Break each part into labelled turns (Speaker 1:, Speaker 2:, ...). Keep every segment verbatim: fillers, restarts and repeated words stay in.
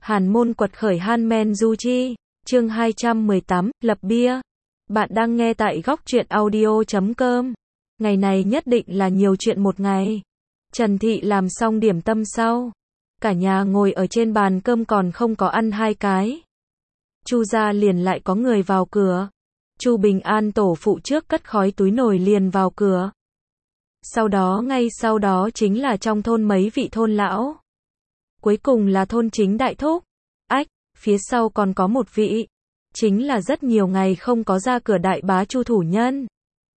Speaker 1: Hàn môn quật khởi Han-men du chi, chương hai trăm mười tám, lập bia. Bạn đang nghe tại góc truyện audio chấm com. Ngày này nhất định là nhiều chuyện một ngày. Trần Thị làm xong điểm tâm sau. Cả nhà ngồi ở trên bàn cơm còn không có ăn hai cái. Chu gia liền lại có người vào cửa. Chu Bình An tổ phụ trước cất khói túi nồi liền vào cửa. Sau đó ngay sau đó chính là trong thôn mấy vị thôn lão. Cuối cùng là thôn chính đại thúc. Ách, phía sau còn có một vị. Chính là rất nhiều ngày không có ra cửa đại bá Chu thủ nhân.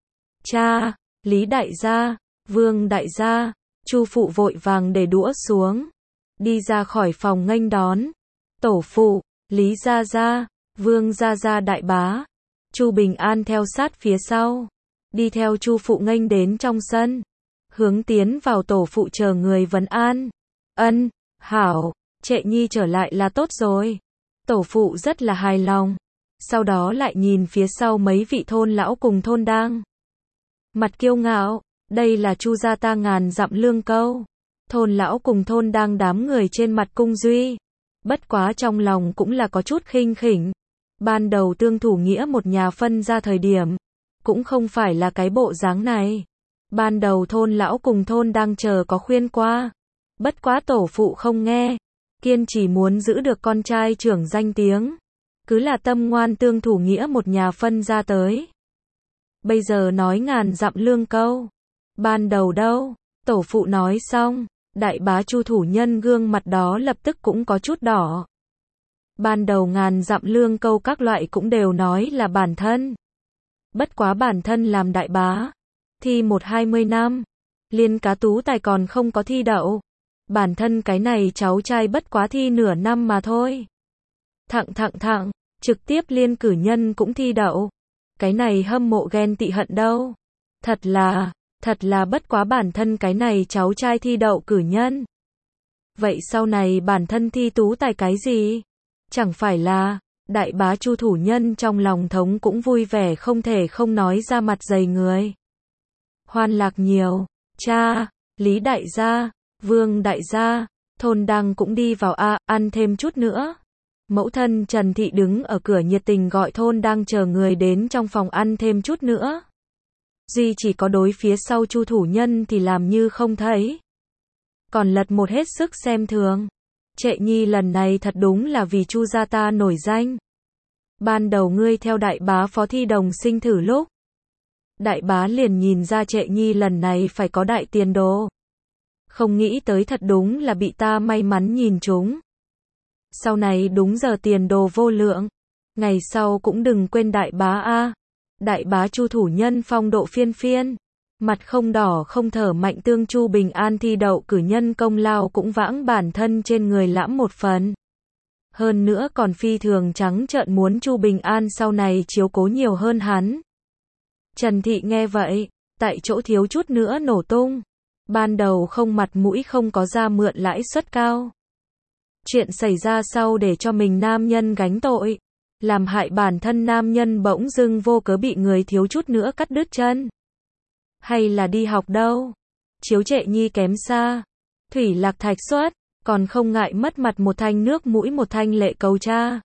Speaker 1: Cha, Lý đại gia, Vương đại gia, Chu phụ vội vàng để đũa xuống. Đi ra khỏi phòng nghênh đón. Tổ phụ, Lý gia gia, Vương gia gia đại bá. Chu Bình An theo sát phía sau. Đi theo Chu phụ nghênh đến trong sân. Hướng tiến vào tổ phụ chờ người vấn an. Ân, hảo, Trệ Nhi trở lại là tốt rồi. Tổ phụ rất là hài lòng. Sau đó lại nhìn phía sau mấy vị thôn lão cùng thôn đang. Mặt kiêu ngạo, đây là Chu gia ta ngàn dặm lương câu. Thôn lão cùng thôn đang đám người trên mặt cung duy. Bất quá trong lòng cũng là có chút khinh khỉnh. Ban đầu tương thủ nghĩa một nhà phân ra thời điểm. Cũng không phải là cái bộ dáng này. Ban đầu thôn lão cùng thôn đang chờ có khuyên qua. Bất quá tổ phụ không nghe. Kiên chỉ muốn giữ được con trai trưởng danh tiếng. Cứ là tâm ngoan tương thủ nghĩa một nhà phân ra tới. Bây giờ nói ngàn dặm lương câu. Ban đầu đâu, tổ phụ nói xong. Đại bá Chu thủ nhân gương mặt đó lập tức cũng có chút đỏ. Ban đầu ngàn dặm lương câu các loại cũng đều nói là bản thân. Bất quá bản thân làm đại bá. Thi một hai mươi năm. Liên cá tú tài còn không có thi đậu. Bản thân cái này cháu trai bất quá thi nửa năm mà thôi. Thặng thặng thặng, trực tiếp liên cử nhân cũng thi đậu. Cái này hâm mộ ghen tị hận đâu. Thật là, thật là bất quá bản thân cái này cháu trai thi đậu cử nhân. Vậy sau này bản thân thi tú tài cái gì? Chẳng phải là, đại bá Chu thủ nhân trong lòng thống cũng vui vẻ không thể không nói ra mặt dày người. Hoan lạc nhiều, cha, Lý đại gia, Vương đại gia, thôn đăng cũng đi vào a, à, ăn thêm chút nữa. Mẫu thân Trần Thị đứng ở cửa nhiệt tình gọi thôn đang chờ người đến trong phòng ăn thêm chút nữa. Duy chỉ có đối phía sau Chu thủ nhân thì làm như không thấy. Còn lật một hết sức xem thường. Trệ Nhi lần này thật đúng là vì Chu gia ta nổi danh. Ban đầu ngươi theo đại bá phó thi đồng sinh thử lúc. Đại bá liền nhìn ra Trệ Nhi lần này phải có đại tiền đồ. Không nghĩ tới thật đúng là bị ta may mắn nhìn trúng. Sau này đúng giờ tiền đồ vô lượng. Ngày sau cũng đừng quên đại bá a. Đại bá Chu thủ nhân phong độ phiên phiên. Mặt không đỏ không thở mạnh tương Chu Bình An thi đậu cử nhân công lao cũng vãng bản thân trên người lãm một phần. Hơn nữa còn phi thường trắng trợn muốn Chu Bình An sau này chiếu cố nhiều hơn hắn. Trần Thị nghe vậy, tại chỗ thiếu chút nữa nổ tung. Ban đầu không mặt mũi không có ra mượn lãi suất cao. Chuyện xảy ra sau để cho mình nam nhân gánh tội. Làm hại bản thân nam nhân bỗng dưng vô cớ bị người thiếu chút nữa cắt đứt chân. Hay là đi học đâu. Chiếu Trệ Nhi kém xa. Thủy lạc thạch xuất. Còn không ngại mất mặt một thanh nước mũi một thanh lệ cầu cha.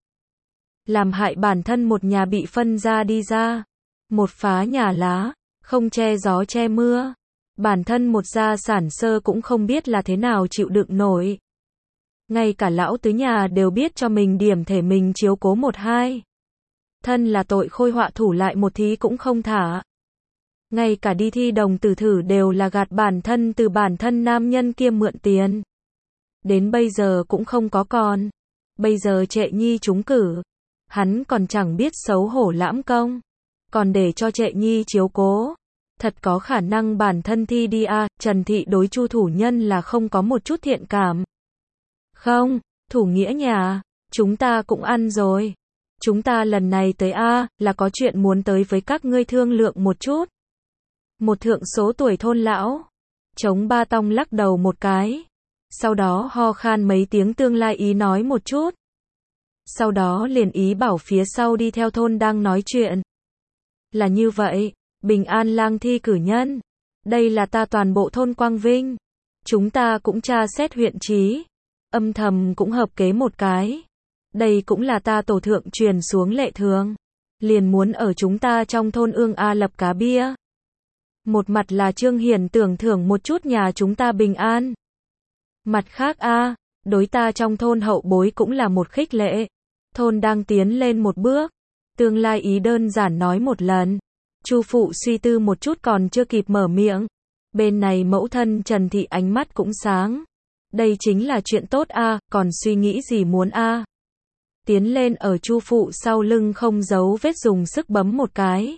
Speaker 1: Làm hại bản thân một nhà bị phân ra đi ra. Một phá nhà lá. Không che gió che mưa. Bản thân một gia sản sơ cũng không biết là thế nào chịu đựng nổi. Ngay cả lão tứ nhà đều biết cho mình điểm thể mình chiếu cố một hai. Thân là tội khôi họa thủ lại một thí cũng không thả. Ngay cả đi thi đồng tử thử đều là gạt bản thân từ bản thân nam nhân kia mượn tiền. Đến bây giờ cũng không có còn. Bây giờ Trệ Nhi trúng cử. Hắn còn chẳng biết xấu hổ lãm công. Còn để cho Trệ Nhi chiếu cố. Thật có khả năng bản thân thi đi a. À, Trần Thị đối Chu thủ nhân là không có một chút thiện cảm. Không, thủ nghĩa nhà, chúng ta cũng ăn rồi. Chúng ta lần này tới a, à, là có chuyện muốn tới với các ngươi thương lượng một chút. Một thượng số tuổi thôn lão. Chống ba tong lắc đầu một cái. Sau đó ho khan mấy tiếng tương lai ý nói một chút. Sau đó liền ý bảo phía sau đi theo thôn đang nói chuyện. Là như vậy. Bình An lang thi cử nhân. Đây là ta toàn bộ thôn Quang Vinh. Chúng ta cũng tra xét huyện trí. Âm thầm cũng hợp kế một cái. Đây cũng là ta tổ thượng truyền xuống lệ thường. Liền muốn ở chúng ta trong thôn Ương A lập cá bia. Một mặt là Trương Hiển tưởng thưởng một chút nhà chúng ta bình an. Mặt khác A, đối ta trong thôn hậu bối cũng là một khích lệ. Thôn đang tiến lên một bước. Tương lai ý đơn giản nói một lần. Chu phụ suy tư một chút còn chưa kịp mở miệng. Bên này mẫu thân Trần Thị ánh mắt cũng sáng. Đây chính là chuyện tốt A, còn suy nghĩ gì muốn A. Tiến lên ở Chu phụ sau lưng không giấu vết dùng sức bấm một cái.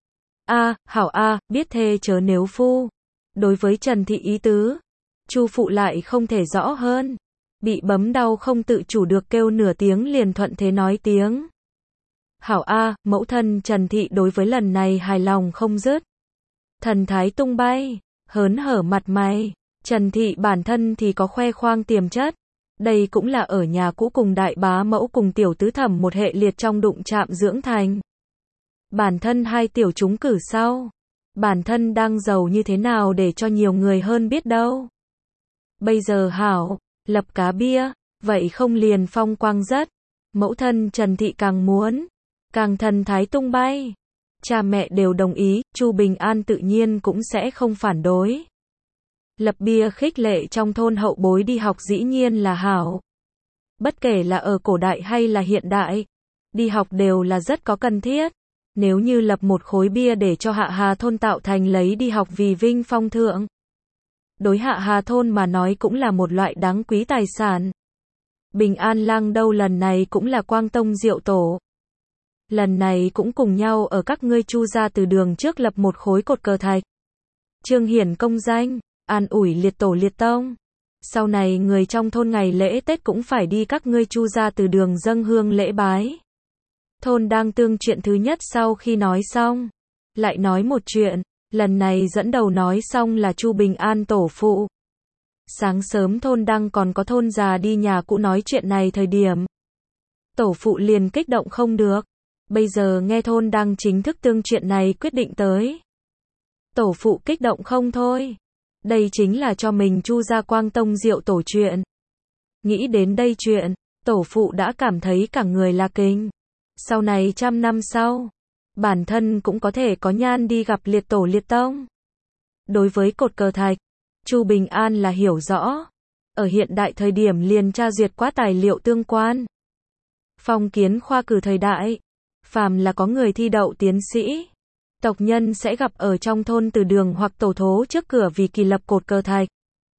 Speaker 1: A, hảo A, biết thê chớ nếu phu. Đối với Trần Thị ý tứ, Chu phụ lại không thể rõ hơn. Bị bấm đau không tự chủ được kêu nửa tiếng liền thuận thế nói tiếng. Hảo A, mẫu thân Trần Thị đối với lần này hài lòng không dứt. Thần thái tung bay, hớn hở mặt mày. Trần Thị bản thân thì có khoe khoang tiềm chất. Đây cũng là ở nhà cũ cùng đại bá mẫu cùng tiểu tứ thẩm một hệ liệt trong đụng chạm dưỡng thành. Bản thân hai tiểu chúng cử sau. Bản thân đang giàu như thế nào để cho nhiều người hơn biết đâu. Bây giờ hảo, lập cá bia, vậy không liền phong quang rất. Mẫu thân Trần Thị càng muốn, càng thần thái tung bay. Cha mẹ đều đồng ý, Chu Bình An tự nhiên cũng sẽ không phản đối. Lập bia khích lệ trong thôn hậu bối đi học dĩ nhiên là hảo. Bất kể là ở cổ đại hay là hiện đại, đi học đều là rất có cần thiết. Nếu như lập một khối bia để cho Hạ Hà thôn tạo thành lấy đi học vì vinh phong thượng. Đối Hạ Hà thôn mà nói cũng là một loại đáng quý tài sản. Bình An Lang đâu lần này cũng là Quang Tông Diệu Tổ. Lần này cũng cùng nhau ở các ngươi Chu gia từ đường trước lập một khối cột cờ thạch. Trương Hiển công danh, an ủi liệt tổ liệt tông. Sau này người trong thôn ngày lễ Tết cũng phải đi các ngươi Chu gia từ đường dâng hương lễ bái. Thôn đang tương chuyện thứ nhất sau khi nói xong, lại nói một chuyện, lần này dẫn đầu nói xong là Chu Bình An tổ phụ. Sáng sớm thôn đang còn có thôn già đi nhà cũ nói chuyện này thời điểm. Tổ phụ liền kích động không được. Bây giờ nghe thôn đang chính thức tương chuyện này quyết định tới. Tổ phụ kích động không thôi. Đây chính là cho mình Chu gia Quang Tông Diệu Tổ chuyện. Nghĩ đến đây chuyện, tổ phụ đã cảm thấy cả người là kinh. Sau này trăm năm sau, bản thân cũng có thể có nhan đi gặp liệt tổ liệt tông. Đối với cột cờ thạch, Chu Bình An là hiểu rõ. Ở hiện đại thời điểm liền tra duyệt quá tài liệu tương quan. Phong kiến khoa cử thời đại, phàm là có người thi đậu tiến sĩ, tộc nhân sẽ gặp ở trong thôn từ đường hoặc tổ thố trước cửa vì kỳ lập cột cờ thạch.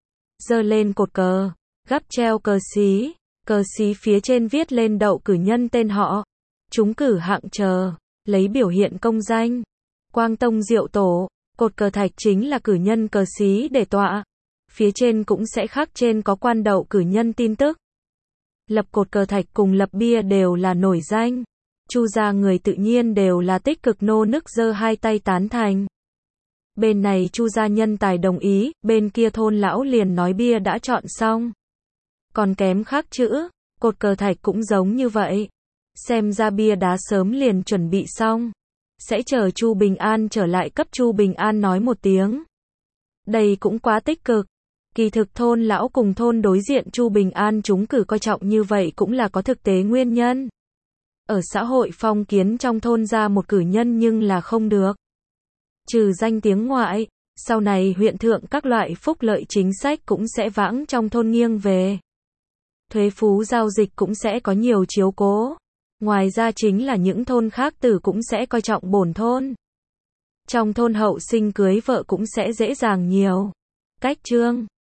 Speaker 1: Giơ lên cột cờ, gắp treo cờ xí, cờ xí phía trên viết lên đậu cử nhân tên họ, trúng cử hạng chờ, lấy biểu hiện công danh. Quang Tông Diệu Tổ, cột cờ thạch chính là cử nhân cờ xí để tọa. Phía trên cũng sẽ khắc trên có quan đậu cử nhân tin tức. Lập cột cờ thạch cùng lập bia đều là nổi danh. Chu gia người tự nhiên đều là tích cực nô nức giơ hai tay tán thành. Bên này Chu gia nhân tài đồng ý, bên kia thôn lão liền nói bia đã chọn xong. Còn kém khắc chữ, cột cờ thạch cũng giống như vậy. Xem ra bia đá sớm liền chuẩn bị xong. Sẽ chờ Chu Bình An trở lại cấp Chu Bình An nói một tiếng. Đây cũng quá tích cực. Kỳ thực thôn lão cùng thôn đối diện Chu Bình An chúng cử coi trọng như vậy cũng là có thực tế nguyên nhân. Ở xã hội phong kiến trong thôn ra một cử nhân nhưng là không được. Trừ danh tiếng ngoại, sau này huyện thượng các loại phúc lợi chính sách cũng sẽ vãng trong thôn nghiêng về. Thuế phú giao dịch cũng sẽ có nhiều chiếu cố. Ngoài ra chính là những thôn khác tử cũng sẽ coi trọng bổn thôn. Trong thôn hậu sinh cưới vợ cũng sẽ dễ dàng nhiều. Cách chương